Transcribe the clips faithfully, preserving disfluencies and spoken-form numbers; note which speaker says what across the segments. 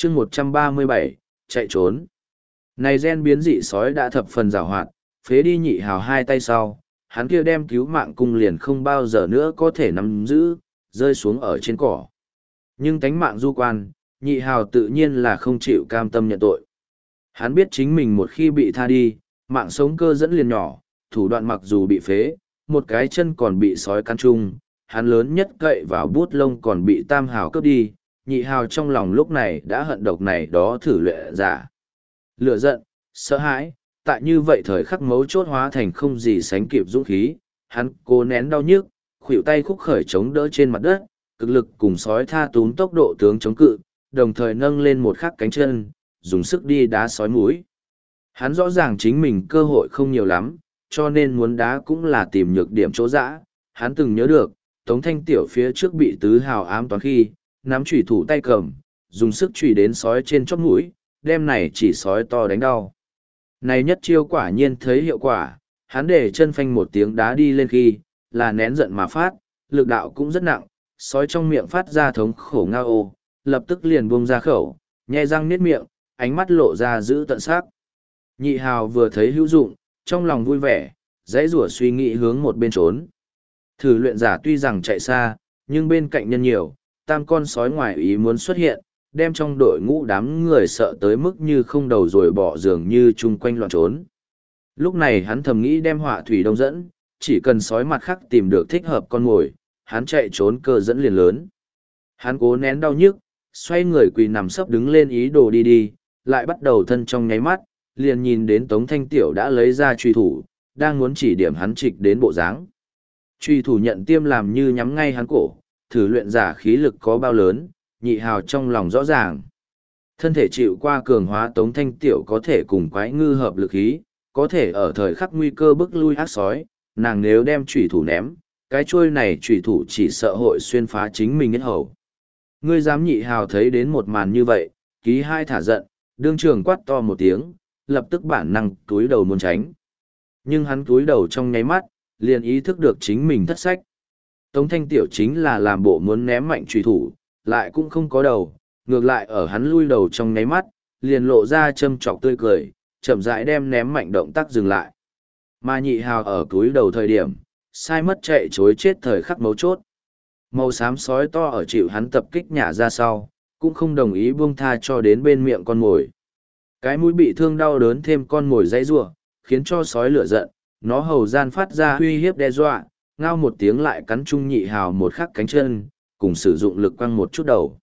Speaker 1: chương một trăm ba mươi bảy, chạy trốn. Này gen biến dị sói đã thập phần giàu hoạt, phế đi nhị hào hai tay sau, hắn kia đem cứu mạng cung liền không bao giờ nữa có thể nắm giữ, rơi xuống ở trên cỏ. Nhưng tánh mạng du quan, nhị hào tự nhiên là không chịu cam tâm nhận tội. Hắn biết chính mình một khi bị tha đi, mạng sống cơ dẫn liền nhỏ, thủ đoạn mặc dù bị phế, một cái chân còn bị sói cắn chung, hắn lớn nhất cậy vào bút lông còn bị tam hào cướp đi, nhị hào trong lòng lúc này đã hận độc này đó thử luyện giả. Lửa giận, sợ hãi, tại như vậy thời khắc mấu chốt hóa thành không gì sánh kịp dũng khí, hắn cố nén đau nhức, khuỷu tay khúc khởi chống đỡ trên mặt đất, cực lực cùng sói tha túm tốc độ tướng chống cự, đồng thời nâng lên một khắc cánh chân, dùng sức đi đá sói mũi. Hắn rõ ràng chính mình cơ hội không nhiều lắm, cho nên muốn đá cũng là tìm nhược điểm chỗ dã. Hắn từng nhớ được, Tống Thanh Tiểu phía trước bị tứ hào ám toán khi, nắm chủy thủ tay cầm, dùng sức chủy đến sói trên chóp mũi, đem này chỉ sói to đánh đau. Này nhất chiêu quả nhiên thấy hiệu quả, hắn để chân phanh một tiếng đá đi lên khi, là nén giận mà phát, lực đạo cũng rất nặng, sói trong miệng phát ra thống khổ ngao ô, lập tức liền buông ra khẩu, nhe răng niết miệng, ánh mắt lộ ra giữ tận sắc. Nhị hào vừa thấy hữu dụng, trong lòng vui vẻ, dãy rủa suy nghĩ hướng một bên trốn. Thử luyện giả tuy rằng chạy xa, nhưng bên cạnh nhân nhiều, tam con sói ngoài ý muốn xuất hiện, đem trong đội ngũ đám người sợ tới mức như không đầu rồi bỏ giường như chung quanh loạn trốn. Lúc này hắn thầm nghĩ đem họa thủy đông dẫn, chỉ cần sói mặt khác tìm được thích hợp con mồi, hắn chạy trốn cơ dẫn liền lớn. Hắn cố nén đau nhức, xoay người quỳ nằm sấp đứng lên ý đồ đi đi, lại bắt đầu thân trong nháy mắt, liền nhìn đến Tống Thanh Tiểu đã lấy ra truy thủ, đang muốn chỉ điểm hắn trịch đến bộ dáng. Truy thủ nhận tiêm làm như nhắm ngay hắn cổ, thử luyện giả khí lực có bao lớn, nhị hào trong lòng rõ ràng. Thân thể chịu qua cường hóa Tống Thanh Tiểu có thể cùng quái ngư hợp lực khí, có thể ở thời khắc nguy cơ bức lui ác sói, nàng nếu đem truy thủ ném, cái chuôi này truy thủ chỉ sợ hội xuyên phá chính mình hết hầu. Ngươi dám nhị hào thấy đến một màn như vậy, ký hai thả giận, đương trường quát to một tiếng, lập tức bản năng túi đầu muốn tránh. Nhưng hắn túi đầu trong nháy mắt, liền ý thức được chính mình thất sách. Tống Thanh Tiểu chính là làm bộ muốn ném mạnh truy thủ, lại cũng không có đầu, ngược lại ở hắn lui đầu trong nháy mắt, liền lộ ra châm trọc tươi cười, chậm rãi đem ném mạnh động tác dừng lại. Mà nhị hào ở túi đầu thời điểm, sai mất chạy chối chết thời khắc mấu chốt. Màu xám sói to ở chịu hắn tập kích nhả ra sau, cũng không đồng ý buông tha cho đến bên miệng con mồi. Cái mũi bị thương đau đớn thêm con mồi dãy rủa, khiến cho sói lửa giận, nó hầu gian phát ra uy hiếp đe dọa, ngao một tiếng lại cắn trung nhị hào một khắc cánh chân, cùng sử dụng lực quăng một chút đầu.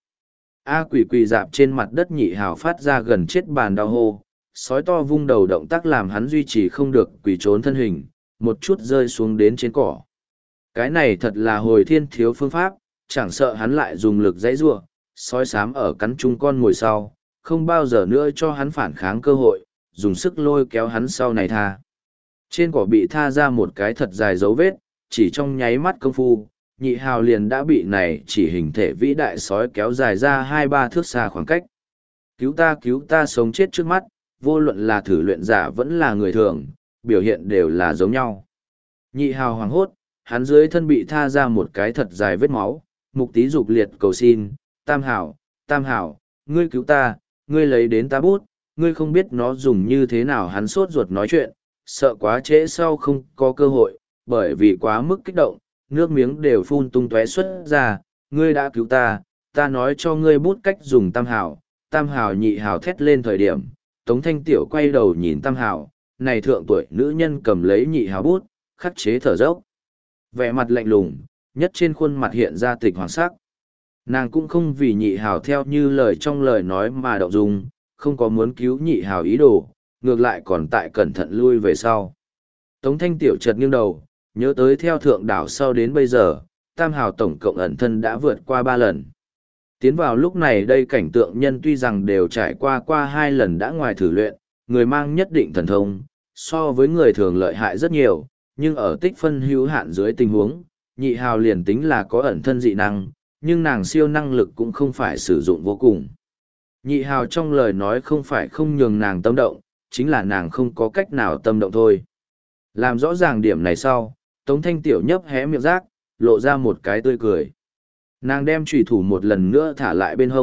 Speaker 1: A quỷ quỳ dạp trên mặt đất nhị hào phát ra gần chết bàn đau hô, sói to vung đầu động tác làm hắn duy trì không được quỳ trốn thân hình, một chút rơi xuống đến trên cỏ. Cái này thật là hồi thiên thiếu phương pháp, chẳng sợ hắn lại dùng lực dãy rủa, sói xám ở cắn chung con ngồi sau, không bao giờ nữa cho hắn phản kháng cơ hội, dùng sức lôi kéo hắn sau này tha. Trên cỏ bị tha ra một cái thật dài dấu vết, chỉ trong nháy mắt công phu, nhị hào liền đã bị này chỉ hình thể vĩ đại sói kéo dài ra hai ba thước xa khoảng cách. Cứu ta cứu ta sống chết trước mắt, vô luận là thử luyện giả vẫn là người thường, biểu hiện đều là giống nhau. Nhị hào hoảng hốt, hắn dưới thân bị tha ra một cái thật dài vết máu, mục tí dục liệt cầu xin, tam hảo, tam hảo, ngươi cứu ta, ngươi lấy đến ta bút, ngươi không biết nó dùng như thế nào. Hắn sốt ruột nói chuyện, sợ quá trễ sau không có cơ hội, bởi vì quá mức kích động, nước miếng đều phun tung tóe xuất ra, ngươi đã cứu ta, ta nói cho ngươi bút cách dùng tam hảo, tam hảo nhị hảo thét lên thời điểm, Tống Thanh Tiểu quay đầu nhìn tam hảo, này thượng tuổi nữ nhân cầm lấy nhị hảo bút, khắc chế thở dốc. Vẻ mặt lạnh lùng, nhất trên khuôn mặt hiện ra tịch hoàng sắc. Nàng cũng không vì nhị hảo theo như lời trong lời nói mà động dung, không có muốn cứu nhị hảo ý đồ, ngược lại còn tại cẩn thận lui về sau. Tống Thanh Tiểu chợt nghiêng đầu, nhớ tới theo thượng đảo sau đến bây giờ, tam hảo tổng cộng ẩn thân đã vượt qua ba lần. Tiến vào lúc này đây cảnh tượng nhân tuy rằng đều trải qua qua hai lần đã ngoài thử luyện, người mang nhất định thần thông, so với người thường lợi hại rất nhiều, nhưng ở tích phân hữu hạn dưới tình huống, nhị hào liền tính là có ẩn thân dị năng, nhưng nàng siêu năng lực cũng không phải sử dụng vô cùng. Nhị hào trong lời nói không phải không nhường nàng tâm động, chính là nàng không có cách nào tâm động thôi. Làm rõ ràng điểm này sau, Tống Thanh Tiểu nhấp hé miệng rác, lộ ra một cái tươi cười. Nàng đem trùy thủ một lần nữa thả lại bên hông,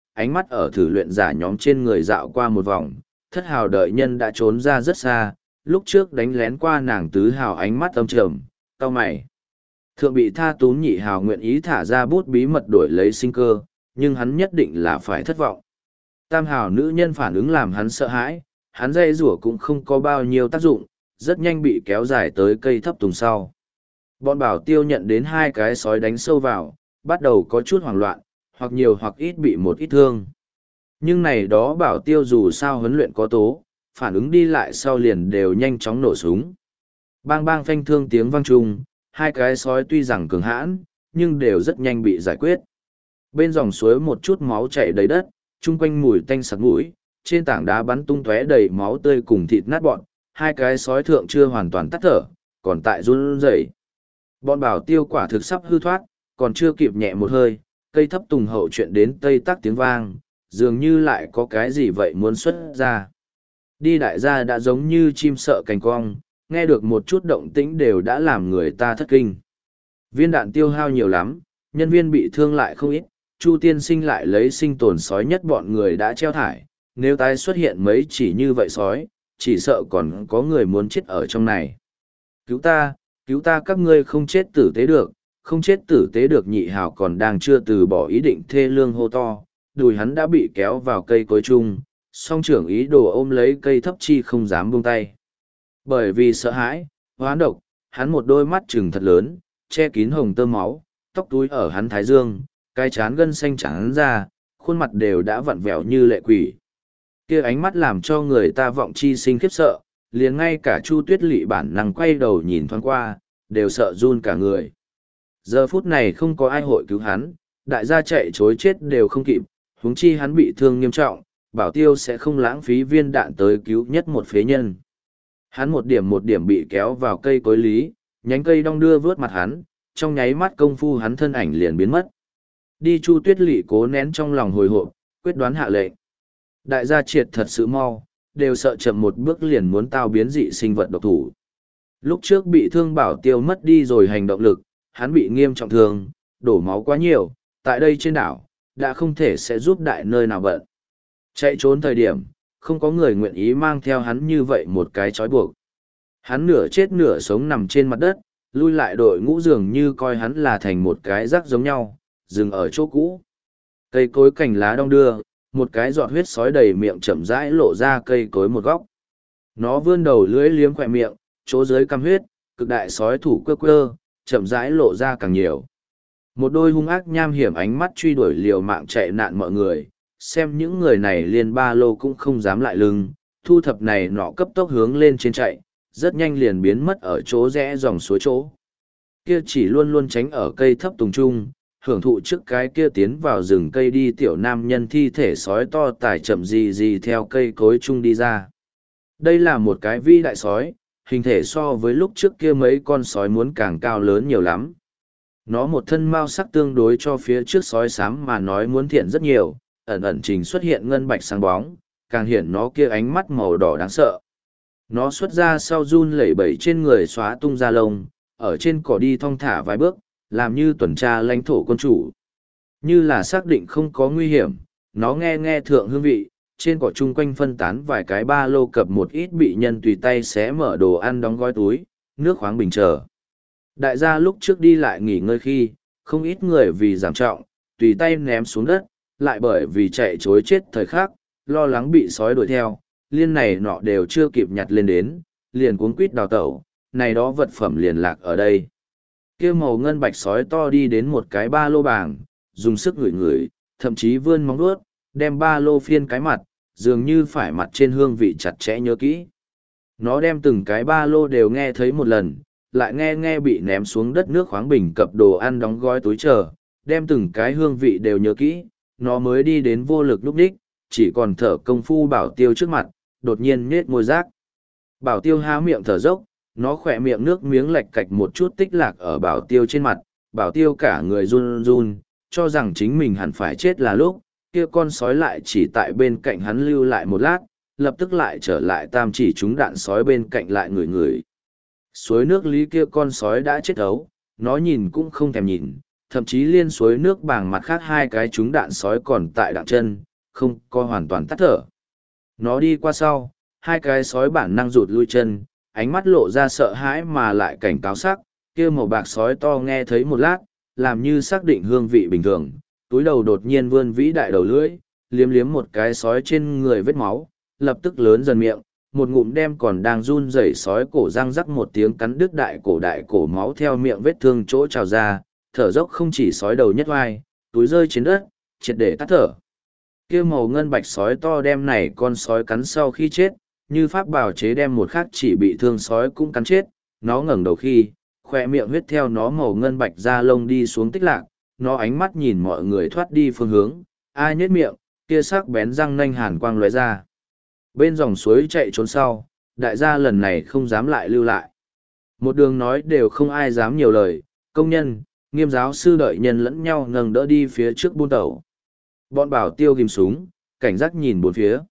Speaker 1: ánh mắt ở thử luyện giả nhóm trên người dạo qua một vòng, thất hào đợi nhân đã trốn ra rất xa, lúc trước đánh lén qua nàng tứ hào ánh mắt âm trầm, cau mày. Thượng bị tha tún nhị hào nguyện ý thả ra bút bí mật đổi lấy sinh cơ, nhưng hắn nhất định là phải thất vọng. Tam hào nữ nhân phản ứng làm hắn sợ hãi, hắn dây rủa cũng không có bao nhiêu tác dụng, rất nhanh bị kéo dài tới cây thấp tùng sau. Bọn bảo tiêu nhận đến hai cái sói đánh sâu vào, bắt đầu có chút hoảng loạn, hoặc nhiều hoặc ít bị một ít thương. Nhưng này đó bảo tiêu dù sao huấn luyện có tố, phản ứng đi lại sau liền đều nhanh chóng nổ súng. Bang bang phanh thương tiếng vang chung, hai cái sói tuy rằng cường hãn, nhưng đều rất nhanh bị giải quyết. Bên dòng suối một chút máu chảy đầy đất, chung quanh mùi tanh sặc mũi, trên tảng đá bắn tung tóe đầy máu tươi cùng thịt nát bọn, hai cái sói thượng chưa hoàn toàn tắt thở, còn tại run rẩy. Bọn bảo tiêu quả thực sắp hư thoát, còn chưa kịp nhẹ một hơi, cây thấp tùng hậu chuyện đến tây tắc tiếng vang, dường như lại có cái gì vậy muốn xuất ra. Đi đại gia đã giống như chim sợ cành cong, nghe được một chút động tĩnh đều đã làm người ta thất kinh. Viên đạn tiêu hao nhiều lắm, nhân viên bị thương lại không ít, Chu tiên sinh lại lấy sinh tồn sói nhất bọn người đã treo thải, nếu tái xuất hiện mấy chỉ như vậy sói, chỉ sợ còn có người muốn chết ở trong này. Cứu ta, cứu ta, các ngươi không chết tử tế được, không chết tử tế được. Nhị hào còn đang chưa từ bỏ ý định thê lương hô to, đùi hắn đã bị kéo vào cây cối chung, song trưởng ý đồ ôm lấy cây thấp chi không dám buông tay. Bởi vì sợ hãi, hoán độc, hắn một đôi mắt trừng thật lớn, che kín hồng tơ máu, tóc túi ở hắn thái dương, cái trán gân xanh trắng ra, khuôn mặt đều đã vặn vẹo như lệ quỷ. Kia ánh mắt làm cho người ta vọng chi sinh khiếp sợ, liền ngay cả Chu Tuyết Lệ bản năng quay đầu nhìn thoáng qua, đều sợ run cả người. Giờ phút này không có ai hội cứu hắn, đại gia chạy chối chết đều không kịp, huống chi hắn bị thương nghiêm trọng, bảo tiêu sẽ không lãng phí viên đạn tới cứu nhất một phế nhân. Hắn một điểm một điểm bị kéo vào cây cối lý, nhánh cây đong đưa vướt mặt hắn, trong nháy mắt công phu hắn thân ảnh liền biến mất. Đi Chu Tuyết Lệ cố nén trong lòng hồi hộp, quyết đoán hạ lệnh. Đại gia triệt thật sự mau, đều sợ chậm một bước liền muốn tao biến dị sinh vật độc thủ. Lúc trước bị thương bảo tiêu mất đi rồi hành động lực, hắn bị nghiêm trọng thương, đổ máu quá nhiều, tại đây trên đảo, đã không thể sẽ giúp đại nơi nào bận. Chạy trốn thời điểm, không có người nguyện ý mang theo hắn như vậy một cái trói buộc. Hắn nửa chết nửa sống nằm trên mặt đất, lui lại đội ngũ dường như coi hắn là thành một cái rác giống nhau, dừng ở chỗ cũ. Cây cối cành lá đong đưa, một cái giọt huyết sói đầy miệng chậm rãi lộ ra cây cối một góc. Nó vươn đầu lưỡi liếm khỏe miệng, chỗ dưới căm huyết, cực đại sói thủ quơ quơ, chậm rãi lộ ra càng nhiều. Một đôi hung ác nham hiểm ánh mắt truy đuổi liều mạng chạy nạn mọi người, xem những người này liền ba lô cũng không dám lại lưng, thu thập này nọ cấp tốc hướng lên trên chạy, rất nhanh liền biến mất ở chỗ rẽ dòng suối chỗ. Kia chỉ luôn luôn tránh ở cây thấp tùng trung, hưởng thụ trước cái kia tiến vào rừng cây đi tiểu nam nhân thi thể sói to tải chậm gì gì theo cây cối chung đi ra. Đây là một cái vi đại sói, hình thể so với lúc trước kia mấy con sói muốn càng cao lớn nhiều lắm. Nó một thân mao sắc tương đối cho phía trước sói xám mà nói muốn thiện rất nhiều, ẩn ẩn trình xuất hiện ngân bạch sáng bóng, càng hiện nó kia ánh mắt màu đỏ đáng sợ. Nó xuất ra sau run lẩy bẩy trên người xóa tung ra lông, ở trên cỏ đi thong thả vài bước, làm như tuần tra lãnh thổ quân chủ. Như là xác định không có nguy hiểm, nó nghe nghe thượng hương vị, trên cỏ chung quanh phân tán vài cái ba lô cập một ít bị nhân tùy tay xé mở đồ ăn đóng gói túi, nước khoáng bình chờ. Đại gia lúc trước đi lại nghỉ ngơi khi, không ít người vì giảm trọng, tùy tay ném xuống đất, lại bởi vì chạy chối chết thời khắc, lo lắng bị sói đuổi theo, liên này nọ đều chưa kịp nhặt lên đến, liền cuống quýt đào tẩu, này đó vật phẩm liền lạc ở đây. Kia màu ngân bạch sói to đi đến một cái ba lô bảng, dùng sức ngửi ngửi, thậm chí vươn móng vuốt, đem ba lô phiên cái mặt, dường như phải mặt trên hương vị chặt chẽ nhớ kỹ. Nó đem từng cái ba lô đều nghe thấy một lần, lại nghe nghe bị ném xuống đất nước khoáng bình cập đồ ăn đóng gói túi chờ, đem từng cái hương vị đều nhớ kỹ, nó mới đi đến vô lực lúc đích, chỉ còn thở công phu bảo tiêu trước mặt, đột nhiên nhết môi rác. Bảo tiêu há miệng thở dốc, nó khỏe miệng nước miếng lệch cạch một chút tích lạc ở bảo tiêu trên mặt, bảo tiêu cả người run run, cho rằng chính mình hẳn phải chết là lúc, kia con sói lại chỉ tại bên cạnh hắn lưu lại một lát, lập tức lại trở lại tam chỉ trúng đạn sói bên cạnh lại người người. Suối nước lý kia con sói đã chết ấu, nó nhìn cũng không thèm nhìn, thậm chí liên suối nước bàng mặt khác hai cái trúng đạn sói còn tại đặng chân, không có hoàn toàn tắt thở. Nó đi qua sau, hai cái sói bản năng rụt lui chân, ánh mắt lộ ra sợ hãi mà lại cảnh cáo sắc, kia màu bạc sói to nghe thấy một lát, làm như xác định hương vị bình thường, túi đầu đột nhiên vươn vĩ đại đầu lưỡi, liếm liếm một cái sói trên người vết máu, lập tức lớn dần miệng, một ngụm đem còn đang run rẩy sói cổ răng rắc một tiếng cắn đứt đại cổ đại cổ máu theo miệng vết thương chỗ trào ra, thở dốc không chỉ sói đầu nhất oai, túi rơi trên đất, triệt để tắt thở. Kia màu ngân bạch sói to đem này con sói cắn sau khi chết, như pháp bào chế đem một khác chỉ bị thương sói cũng cắn chết, nó ngẩng đầu khi, khoe miệng huyết theo nó màu ngân bạch da lông đi xuống tích lạc, nó ánh mắt nhìn mọi người thoát đi phương hướng, ai nhếch miệng, kia sắc bén răng nanh hàn quang lóe ra. Bên dòng suối chạy trốn sau, đại gia lần này không dám lại lưu lại. Một đường nói đều không ai dám nhiều lời, công nhân, nghiêm giáo sư đợi nhân lẫn nhau nâng đỡ đi phía trước buôn tàu. Bọn bảo tiêu ghim súng, cảnh giác nhìn bốn phía.